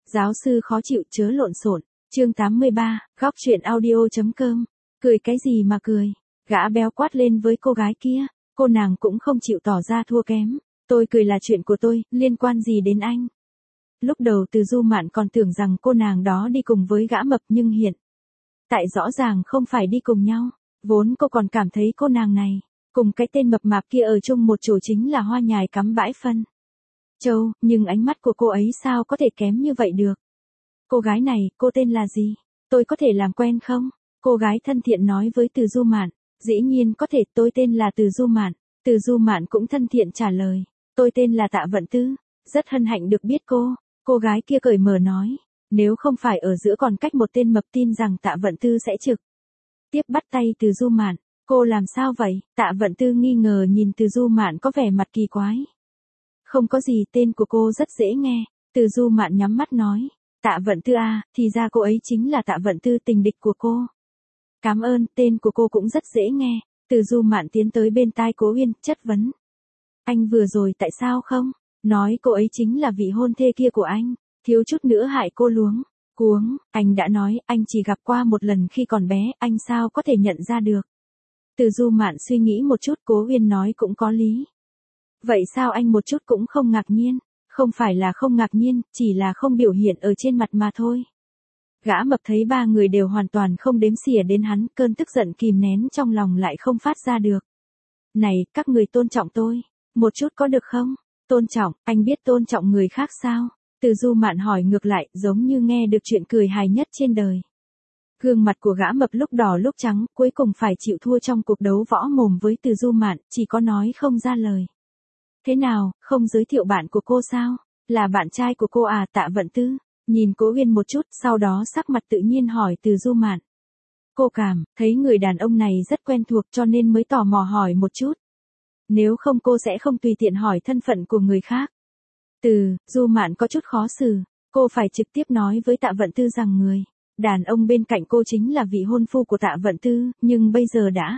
Giáo sư khó chịu chớ lộn xộn. Chương 83, góc truyện audio.com. Cười cái gì mà cười? Gã béo quát lên với cô gái kia, cô nàng cũng không chịu tỏ ra thua kém. Tôi cười là chuyện của tôi, liên quan gì đến anh? Lúc đầu Từ Du Mạn còn tưởng rằng cô nàng đó đi cùng với gã mập nhưng hiện tại rõ ràng không phải đi cùng nhau. Vốn cô còn cảm thấy cô nàng này cùng cái tên mập mạp kia ở chung một chỗ chính là hoa nhài cắm bãi phân châu, nhưng ánh mắt của cô ấy sao có thể kém như vậy được? Cô gái này, cô tên là gì? Tôi có thể làm quen không? Cô gái thân thiện nói với Từ Du Mạn. Dĩ nhiên có thể, tôi tên là Từ Du Mạn. Từ Du Mạn cũng thân thiện trả lời. Tôi tên là Tạ Vận Tư. Rất hân hạnh được biết cô. Cô gái kia cởi mở nói. Nếu không phải ở giữa còn cách một tên mập tin rằng Tạ Vận Tư sẽ trực tiếp bắt tay Từ Du Mạn. Cô làm sao vậy? Tạ Vận Tư nghi ngờ nhìn Từ Du Mạn có vẻ mặt kỳ quái. Không có gì, tên của cô rất dễ nghe. Từ Du Mạn nhắm mắt nói. Tạ Vận Tư à, thì ra cô ấy chính là Tạ Vận Tư, tình địch của cô. Cảm ơn, tên của cô cũng rất dễ nghe. Từ Du Mạn tiến tới bên tai Cố Uyên, chất vấn. Anh vừa rồi tại sao không? Nói cô ấy chính là vị hôn thê kia của anh. Thiếu chút nữa hại cô luống cuống. Anh đã nói, anh chỉ gặp qua một lần khi còn bé, anh sao có thể nhận ra được? Từ Du Mạn suy nghĩ một chút, Cố Uyên nói cũng có lý. Vậy sao anh một chút cũng không ngạc nhiên? Không phải là không ngạc nhiên, chỉ là không biểu hiện ở trên mặt mà thôi. Gã mập thấy ba người đều hoàn toàn không đếm xỉa đến hắn, cơn tức giận kìm nén trong lòng lại không phát ra được. Này, các người tôn trọng tôi, một chút có được không? Tôn trọng, anh biết tôn trọng người khác sao? Từ Du Mạn hỏi ngược lại, giống như nghe được chuyện cười hài nhất trên đời. Gương mặt của gã mập lúc đỏ lúc trắng, cuối cùng phải chịu thua trong cuộc đấu võ mồm với Từ Du Mạn, chỉ có nói không ra lời. Thế nào, không giới thiệu bạn của cô sao? Là bạn trai của cô à? Tạ Vận Tư nhìn Cố Uyên một chút, sau đó sắc mặt tự nhiên hỏi Từ Du Mạn. Cô cảm thấy người đàn ông này rất quen thuộc cho nên mới tò mò hỏi một chút. Nếu không cô sẽ không tùy tiện hỏi thân phận của người khác. Từ Du Mạn có chút khó xử, cô phải trực tiếp nói với Tạ Vận Tư rằng người đàn ông bên cạnh cô chính là vị hôn phu của Tạ Vận Tư, nhưng bây giờ đã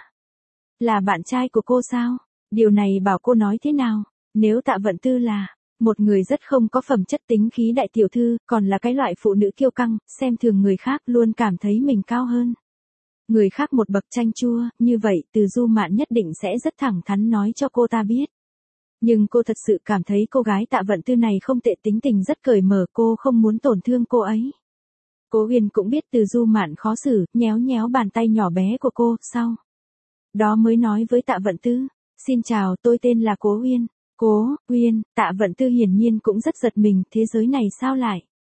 là bạn trai của cô sao? Điều này bảo cô nói thế nào? Nếu Tạ Vận Tư là một người rất không có phẩm chất, tính khí đại tiểu thư, còn là cái loại phụ nữ kiêu căng, xem thường người khác, luôn cảm thấy mình cao hơn người khác một bậc, chanh chua, như vậy Từ Du Mạn nhất định sẽ rất thẳng thắn nói cho cô ta biết. Nhưng cô thật sự cảm thấy cô gái Tạ Vận Tư này không tệ, tính tình rất cởi mở, cô không muốn tổn thương cô ấy. Cố Uyên cũng biết Từ Du Mạn khó xử, nhéo nhéo bàn tay nhỏ bé của cô, sau đó mới nói với Tạ Vận Tư. Xin chào, tôi tên là Cố Uyên. Cố Uyên, Tạ Vận Tư hiển nhiên cũng rất giật mình, thế giới này sao lại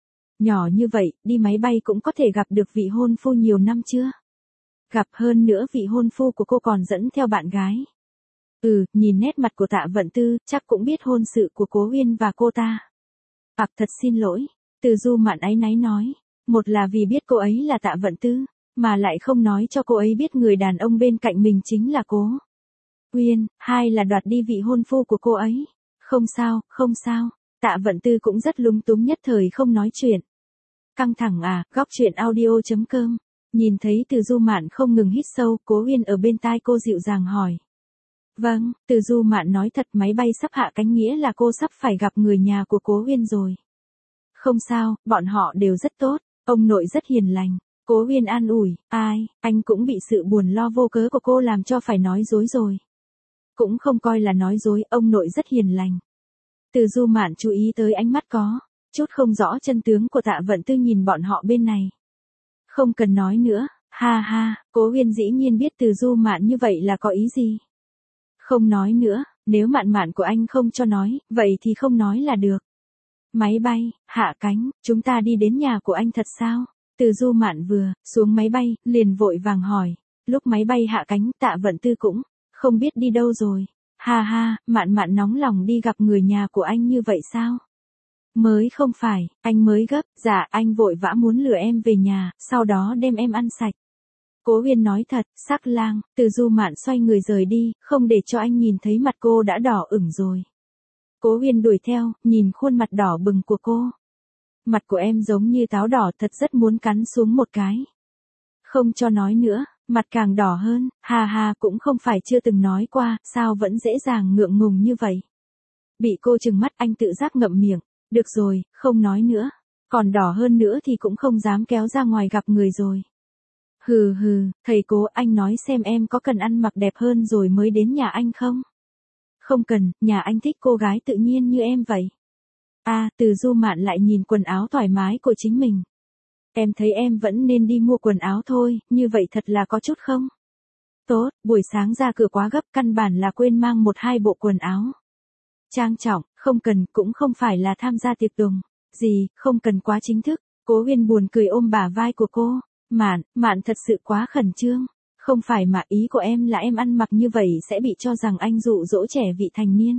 nhỏ như vậy, đi máy bay cũng có thể gặp được vị hôn phu nhiều năm chưa? Gặp, hơn nữa vị hôn phu của cô còn dẫn theo bạn gái. Nhìn nét mặt của Tạ Vận Tư, chắc cũng biết hôn sự của Cố Uyên và cô ta. Thật xin lỗi, Từ Du Mạn áy náy nói. Một là vì biết cô ấy là Tạ Vận Tư, mà lại không nói cho cô ấy biết người đàn ông bên cạnh mình chính là Cố Uyên, hai là đoạt đi vị hôn phu của cô ấy. Không sao, không sao. Tạ Vận Tư cũng rất lúng túng, nhất thời không nói chuyện. Căng thẳng à? Góc truyện audio.com. Nhìn thấy Từ Du Mạn không ngừng hít sâu, Cố Uyên ở bên tai cô dịu dàng hỏi. Vâng, Từ Du Mạn nói thật, máy bay sắp hạ cánh nghĩa là cô sắp phải gặp người nhà của Cố Uyên rồi. Không sao, bọn họ đều rất tốt, ông nội rất hiền lành. Cố Uyên an ủi, ai, anh cũng bị sự buồn lo vô cớ của cô làm cho phải nói dối rồi. Cũng không coi là nói dối, ông nội rất hiền lành. Từ Du Mạn chú ý tới ánh mắt có chút không rõ chân tướng của Tạ Vận Tư nhìn bọn họ bên này. Không cần nói nữa, ha ha, Cố Uyên dĩ nhiên biết Từ Du Mạn như vậy là có ý gì. Không nói nữa, nếu Mạn Mạn của anh không cho nói, vậy thì không nói là được. Máy bay hạ cánh, chúng ta đi đến nhà của anh thật sao? Từ Du Mạn vừa xuống máy bay, liền vội vàng hỏi. Lúc máy bay hạ cánh, Tạ Vận Tư cũng không biết đi đâu rồi. Ha ha, Mạn Mạn nóng lòng đi gặp người nhà của anh như vậy sao? Mới không phải, anh mới gấp, dạ anh vội vã muốn lừa em về nhà, sau đó đem em ăn sạch. Cố Uyên nói thật, sắc lang. Từ Du Mạn xoay người rời đi, không để cho anh nhìn thấy mặt cô đã đỏ ửng rồi. Cố Uyên đuổi theo, nhìn khuôn mặt đỏ bừng của cô. Mặt của em giống như táo đỏ, thật rất muốn cắn xuống một cái. Không cho nói nữa, mặt càng đỏ hơn, ha ha, cũng không phải chưa từng nói qua, sao vẫn dễ dàng ngượng ngùng như vậy. Bị cô trừng mắt, anh tự giác ngậm miệng. Được rồi, không nói nữa. Còn đỏ hơn nữa thì cũng không dám kéo ra ngoài gặp người rồi. Hừ hừ, thầy Cố, anh nói xem em có cần ăn mặc đẹp hơn rồi mới đến nhà anh không? Không cần, nhà anh thích cô gái tự nhiên như em vậy. Từ Du Mạn lại nhìn quần áo thoải mái của chính mình. Em thấy em vẫn nên đi mua quần áo thôi, như vậy thật là có chút không? Tốt, buổi sáng ra cửa quá gấp, căn bản là quên mang một hai bộ quần áo. Trang trọng, không cần, cũng không phải là tham gia tiệc tùng. Gì, không cần quá chính thức. Cố Uyên buồn cười ôm bả vai của cô. Mạn thật sự quá khẩn trương. Không phải mà, ý của em là em ăn mặc như vậy sẽ bị cho rằng anh dụ dỗ trẻ vị thành niên.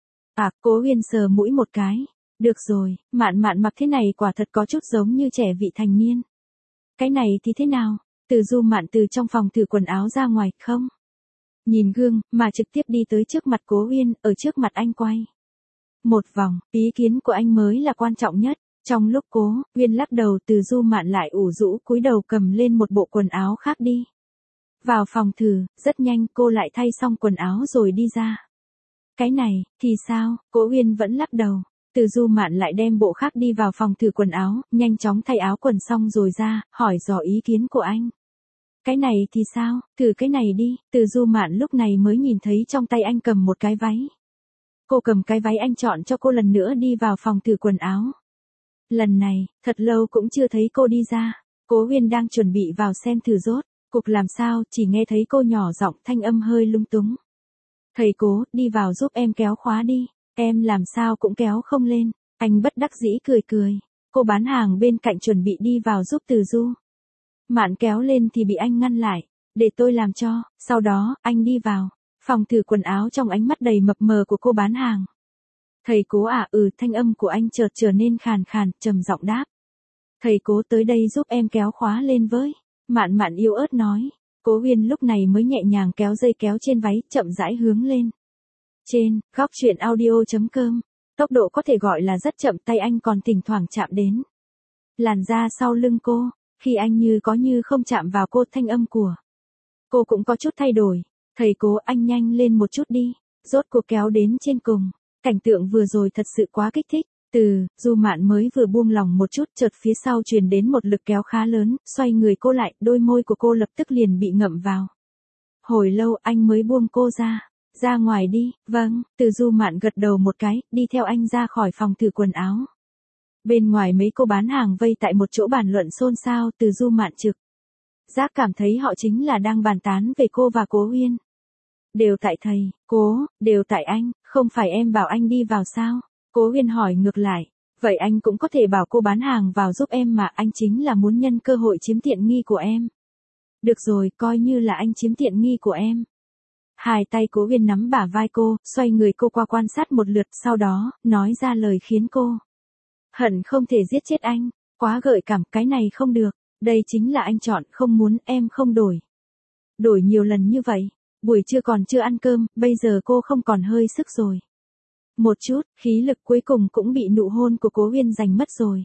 Cố Uyên sờ mũi một cái. Được rồi, Mạn mặc thế này quả thật có chút giống như trẻ vị thành niên. Cái này thì thế nào? Từ Du Mạn từ trong phòng thử quần áo ra ngoài, không? Nhìn gương, mà trực tiếp đi tới trước mặt Cố Uyên, ở trước mặt anh quay một vòng, ý kiến của anh mới là quan trọng nhất. Trong lúc Cố Uyên lắc đầu, Từ Du Mạn lại ủ rũ cúi đầu cầm lên một bộ quần áo khác đi. Vào phòng thử, rất nhanh cô lại thay xong quần áo rồi đi ra. Cái này, thì sao? Cố Uyên vẫn lắc đầu. Từ Du Mạn lại đem bộ khác đi vào phòng thử quần áo, nhanh chóng thay áo quần xong rồi ra, hỏi dò ý kiến của anh. Cái này thì sao? Thử cái này đi. Từ Du Mạn lúc này mới nhìn thấy trong tay anh cầm một cái váy. Cô cầm cái váy anh chọn cho cô lần nữa đi vào phòng thử quần áo. Lần này, thật lâu cũng chưa thấy cô đi ra. Cố Uyên đang chuẩn bị vào xem thử rốt cục làm sao, chỉ nghe thấy cô nhỏ giọng, thanh âm hơi lung túng. Thầy Cố, đi vào giúp em kéo khóa đi. Em làm sao cũng kéo không lên. Anh bất đắc dĩ cười. Cô bán hàng bên cạnh chuẩn bị đi vào giúp Từ Du Mạn kéo lên thì bị anh ngăn lại. Để tôi làm cho. Sau đó, anh đi vào phòng thử quần áo trong ánh mắt đầy mập mờ của cô bán hàng. Thầy Cố thanh âm của anh chợt trở nên khàn khàn, trầm giọng đáp. Thầy Cố, tới đây giúp em kéo khóa lên với. Mạn yếu ớt nói. Cố Uyên lúc này mới nhẹ nhàng kéo dây kéo trên váy, chậm rãi hướng lên. Trên, góc truyện audio.com. Tốc độ có thể gọi là rất chậm, tay anh còn thỉnh thoảng chạm đến làn da sau lưng cô. Khi anh như có như không chạm vào cô, thanh âm của cô cũng có chút thay đổi. Thầy Cố, anh nhanh lên một chút đi. Rốt cuộc kéo đến trên cùng. Cảnh tượng vừa rồi thật sự quá kích thích. Từ Du Mạn mới vừa buông lòng một chút, chợt phía sau truyền đến một lực kéo khá lớn, xoay người cô lại, đôi môi của cô lập tức liền bị ngậm vào. Hồi lâu anh mới buông cô ra. Ra ngoài đi. Vâng. Từ Du Mạn gật đầu một cái, đi theo anh ra khỏi phòng thử quần áo. Bên ngoài mấy cô bán hàng vây tại một chỗ bàn luận xôn xao. Từ Du Mạn trực giác cảm thấy họ chính là đang bàn tán về cô và Cố Uyên. Đều tại thầy Cố, đều tại anh, không phải em bảo anh đi vào sao? Cố Uyên hỏi ngược lại. Vậy anh cũng có thể bảo cô bán hàng vào giúp em mà, anh chính là muốn nhân cơ hội chiếm tiện nghi của em. Được rồi, coi như là anh chiếm tiện nghi của em. Hai tay Cố Uyên nắm bả vai cô, xoay người cô qua quan sát một lượt, sau đó, nói ra lời khiến cô hận không thể giết chết anh. Quá gợi cảm, cái này không được. Đây chính là anh chọn, không muốn, em không đổi. Đổi nhiều lần như vậy. Buổi trưa còn chưa ăn cơm, bây giờ cô không còn hơi sức rồi. Một chút, khí lực cuối cùng cũng bị nụ hôn của Cố Uyên giành mất rồi.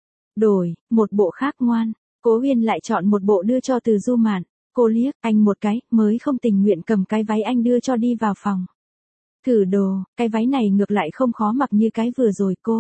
Đổi, một bộ khác ngoan. Cố Uyên lại chọn một bộ đưa cho Từ Du Mạn. Cô liếc anh một cái, mới không tình nguyện cầm cái váy anh đưa cho đi vào phòng thử đồ. Cái váy này ngược lại không khó mặc như cái vừa rồi cô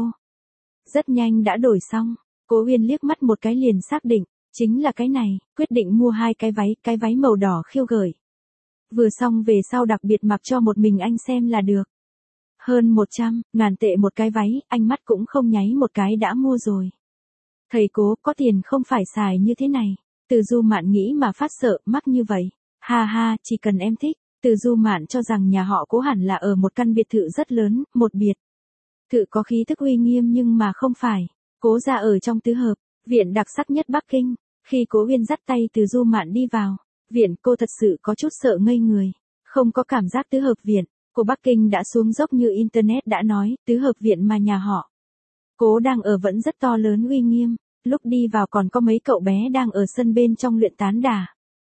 rất nhanh đã đổi xong. Cố Uyên liếc mắt một cái liền xác định, chính là cái này, quyết định mua hai cái váy màu đỏ khiêu gợi. Vừa xong về sau đặc biệt mặc cho một mình anh xem là được. Hơn 100.000 tệ một cái váy, anh mắt cũng không nháy một cái đã mua rồi. Thầy Cố, có tiền không phải xài như thế này. Từ Du Mạn nghĩ mà phát sợ, mắc như vậy. Ha ha, chỉ cần em thích. Từ Du Mạn cho rằng nhà họ Cố hẳn là ở một căn biệt thự rất lớn, một biệt thự có khí thức uy nghiêm nhưng mà không phải. Cố gia ở trong tứ hợp viện đặc sắc nhất Bắc Kinh. Khi Cố Uyên dắt tay Từ Du Mạn đi vào viện, cô thật sự có chút sợ ngây người. Không có cảm giác tứ hợp viện của Bắc Kinh đã xuống dốc như internet đã nói, tứ hợp viện mà nhà họ Cố đang ở vẫn rất to lớn uy nghiêm. Lúc đi vào còn có mấy cậu bé đang ở sân bên trong luyện tán đả.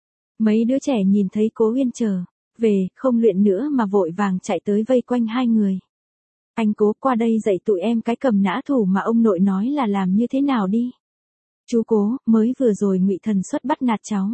Mấy đứa trẻ nhìn thấy Cố Uyên trở về, không luyện nữa mà vội vàng chạy tới vây quanh hai người. Anh Cố, qua đây dạy tụi em cái cầm nã thủ mà ông nội nói là làm như thế nào đi. Chú Cố, mới vừa rồi Ngụy Thần Xuất bắt nạt cháu.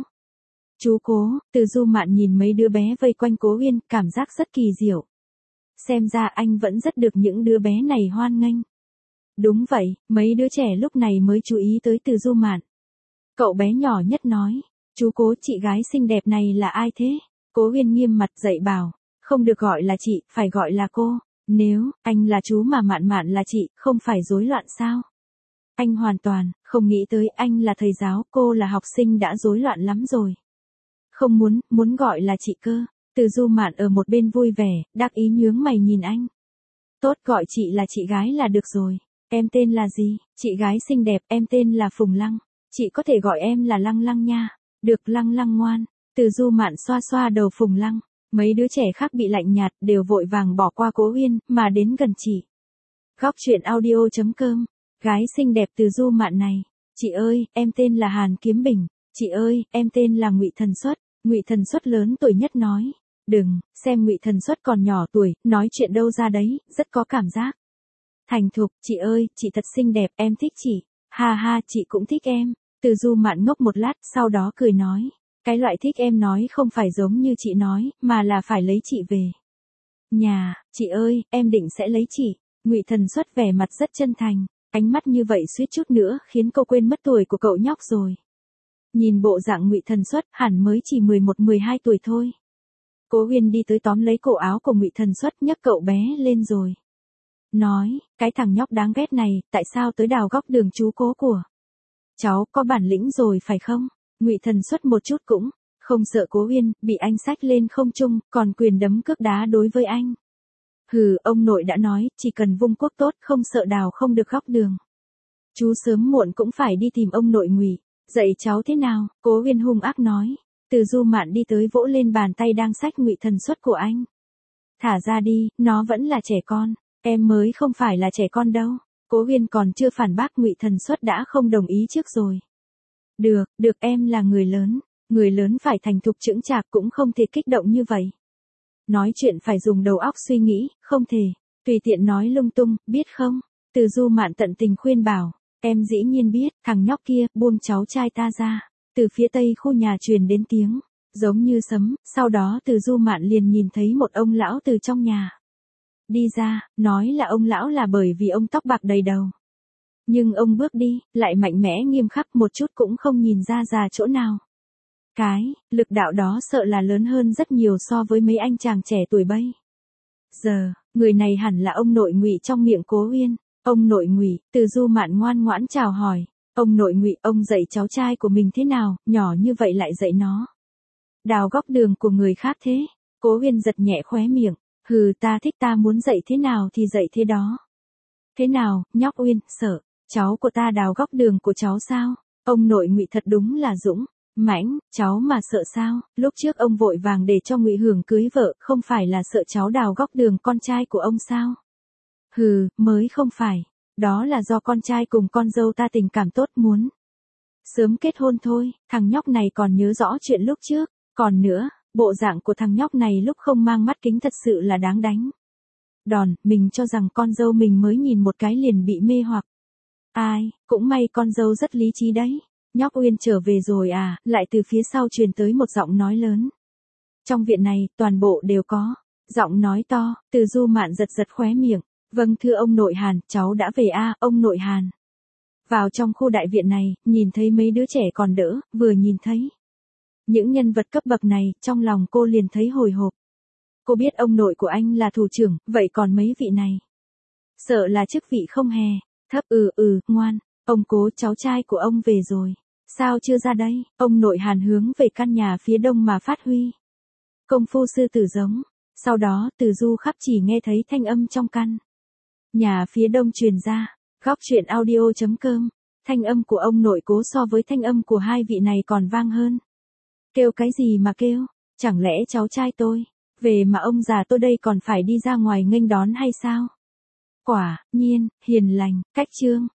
Chú Cố. Từ Du Mạn nhìn mấy đứa bé vây quanh Cố Uyên, cảm giác rất kỳ diệu. Xem ra anh vẫn rất được những đứa bé này hoan nghênh. Đúng vậy, mấy đứa trẻ lúc này mới chú ý tới Từ Du Mạn. Cậu bé nhỏ nhất nói, chú Cố, chị gái xinh đẹp này là ai thế? Cố Huyên nghiêm mặt dạy bảo, không được gọi là chị, phải gọi là cô. Nếu, anh là chú mà Mạn Mạn là chị, không phải rối loạn sao? Anh hoàn toàn, không nghĩ tới anh là thầy giáo, cô là học sinh đã rối loạn lắm rồi. Không muốn gọi là chị cơ. Từ Du Mạn ở một bên vui vẻ, đắc ý nhướng mày nhìn anh. Tốt, gọi chị là chị gái là được rồi. Em tên là gì? Chị gái xinh đẹp, em tên là Phùng Lăng. Chị có thể gọi em là Lăng Lăng nha. Được, Lăng Lăng ngoan. Từ Du Mạn xoa xoa đầu Phùng Lăng. Mấy đứa trẻ khác bị lạnh nhạt đều vội vàng bỏ qua Cố Huyên, mà đến gần chị. Góc truyện audio.com. Gái xinh đẹp Từ Du Mạn này. Chị ơi, em tên là Hàn Kiếm Bình. Chị ơi, em tên là Ngụy Thần Xuất. Ngụy Thần Xuất lớn tuổi nhất nói. Đừng, xem Ngụy Thần Xuất còn nhỏ tuổi, nói chuyện đâu ra đấy, rất có cảm giác. Thành thục, chị ơi, chị thật xinh đẹp, em thích chị. Ha ha, chị cũng thích em. Từ Du Mạn ngốc một lát, sau đó cười nói. Cái loại thích em nói không phải giống như chị nói, mà là phải lấy chị về nhà. Chị ơi, em định sẽ lấy chị. Ngụy Thần Xuất vẻ mặt rất chân thành, ánh mắt như vậy suýt chút nữa khiến cô quên mất tuổi của cậu nhóc rồi. Nhìn bộ dạng Ngụy Thần Xuất, hẳn mới chỉ 11-12 tuổi thôi. Cố Huyên đi tới tóm lấy cổ áo của Ngụy Thần Xuất, nhấc cậu bé lên rồi. Nói, cái thằng nhóc đáng ghét này, tại sao tới đào góc đường chú Cố của cháu, có bản lĩnh rồi phải không? Ngụy Thần Xuất một chút cũng không sợ Cố Huyên bị anh xách lên không trung, còn quyền đấm cước đá đối với anh. Hừ, ông nội đã nói, chỉ cần vung quốc tốt, không sợ đào không được góc đường. Chú sớm muộn cũng phải đi tìm ông nội Ngụy, dạy cháu thế nào? Cố Huyên hung ác nói. Từ Du Mạn đi tới vỗ lên bàn tay đang xách Ngụy Thần Xuất của anh. Thả ra đi, nó vẫn là trẻ con, em mới không phải là trẻ con đâu. Cố Huyên còn chưa phản bác, Ngụy Thần Xuất đã không đồng ý trước rồi. Được, em là người lớn phải thành thục chững chạc, cũng không thể kích động như vậy. Nói chuyện phải dùng đầu óc suy nghĩ, không thể tùy tiện nói lung tung, biết không? Từ Du Mạn tận tình khuyên bảo, em dĩ nhiên biết. Thằng nhóc kia, buông cháu trai ta ra. Từ phía tây khu nhà truyền đến tiếng giống như sấm, sau đó Từ Du Mạn liền nhìn thấy một ông lão từ trong nhà đi ra, nói là ông lão là bởi vì ông tóc bạc đầy đầu. Nhưng ông bước đi, lại mạnh mẽ nghiêm khắc, một chút cũng không nhìn ra già chỗ nào. Cái lực đạo đó sợ là lớn hơn rất nhiều so với mấy anh chàng trẻ tuổi bây giờ. Người này hẳn là ông nội Ngụy trong miệng Cố Huyên. Ông nội Ngụy. Từ Du Mạn ngoan ngoãn chào hỏi. Ông nội Ngụy, ông dạy cháu trai của mình thế nào, nhỏ như vậy lại dạy nó đào góc đường của người khác thế? Cố Huyên giật nhẹ khóe miệng. Hừ, ta thích, ta muốn dạy thế nào thì dạy thế đó. Thế nào, nhóc Uyên, sợ cháu của ta đào góc đường của cháu sao? Ông nội Ngụy thật đúng là dũng mãnh, cháu mà sợ sao? Lúc trước ông vội vàng để cho Ngụy Hưởng cưới vợ, không phải là sợ cháu đào góc đường con trai của ông sao? Hừ, mới không phải. Đó là do con trai cùng con dâu ta tình cảm tốt, muốn sớm kết hôn thôi. Thằng nhóc này còn nhớ rõ chuyện lúc trước. Còn nữa, bộ dạng của thằng nhóc này lúc không mang mắt kính thật sự là đáng đánh đòn. Mình cho rằng con dâu mình mới nhìn một cái liền bị mê hoặc. Ai, cũng may con dâu rất lý trí đấy. Nhóc Uyên trở về rồi à? Lại từ phía sau truyền tới một giọng nói lớn. Trong viện này, toàn bộ đều có giọng nói to. Từ Du Mạn giật giật khóe miệng. Vâng thưa ông nội Hàn, cháu đã về a. Ông nội Hàn vào trong khu đại viện này, nhìn thấy mấy đứa trẻ còn đỡ, vừa nhìn thấy những nhân vật cấp bậc này, trong lòng cô liền thấy hồi hộp. Cô biết ông nội của anh là thủ trưởng, vậy còn mấy vị này? Sợ là chức vị không hề thấp. Ngoan, ông Cố, cháu trai của ông về rồi. Sao chưa ra đây? Ông nội Hàn hướng về căn nhà phía đông mà phát huy công phu sư tử giống. Sau đó, Từ Du khắp chỉ nghe thấy thanh âm trong căn nhà phía đông truyền ra. Góc truyện audio.com. Thanh âm của ông nội Cố so với thanh âm của hai vị này còn vang hơn. Kêu cái gì mà kêu? Chẳng lẽ cháu trai tôi về mà ông già tôi đây còn phải đi ra ngoài nghênh đón hay sao? Quả nhiên hiền lành, cách trương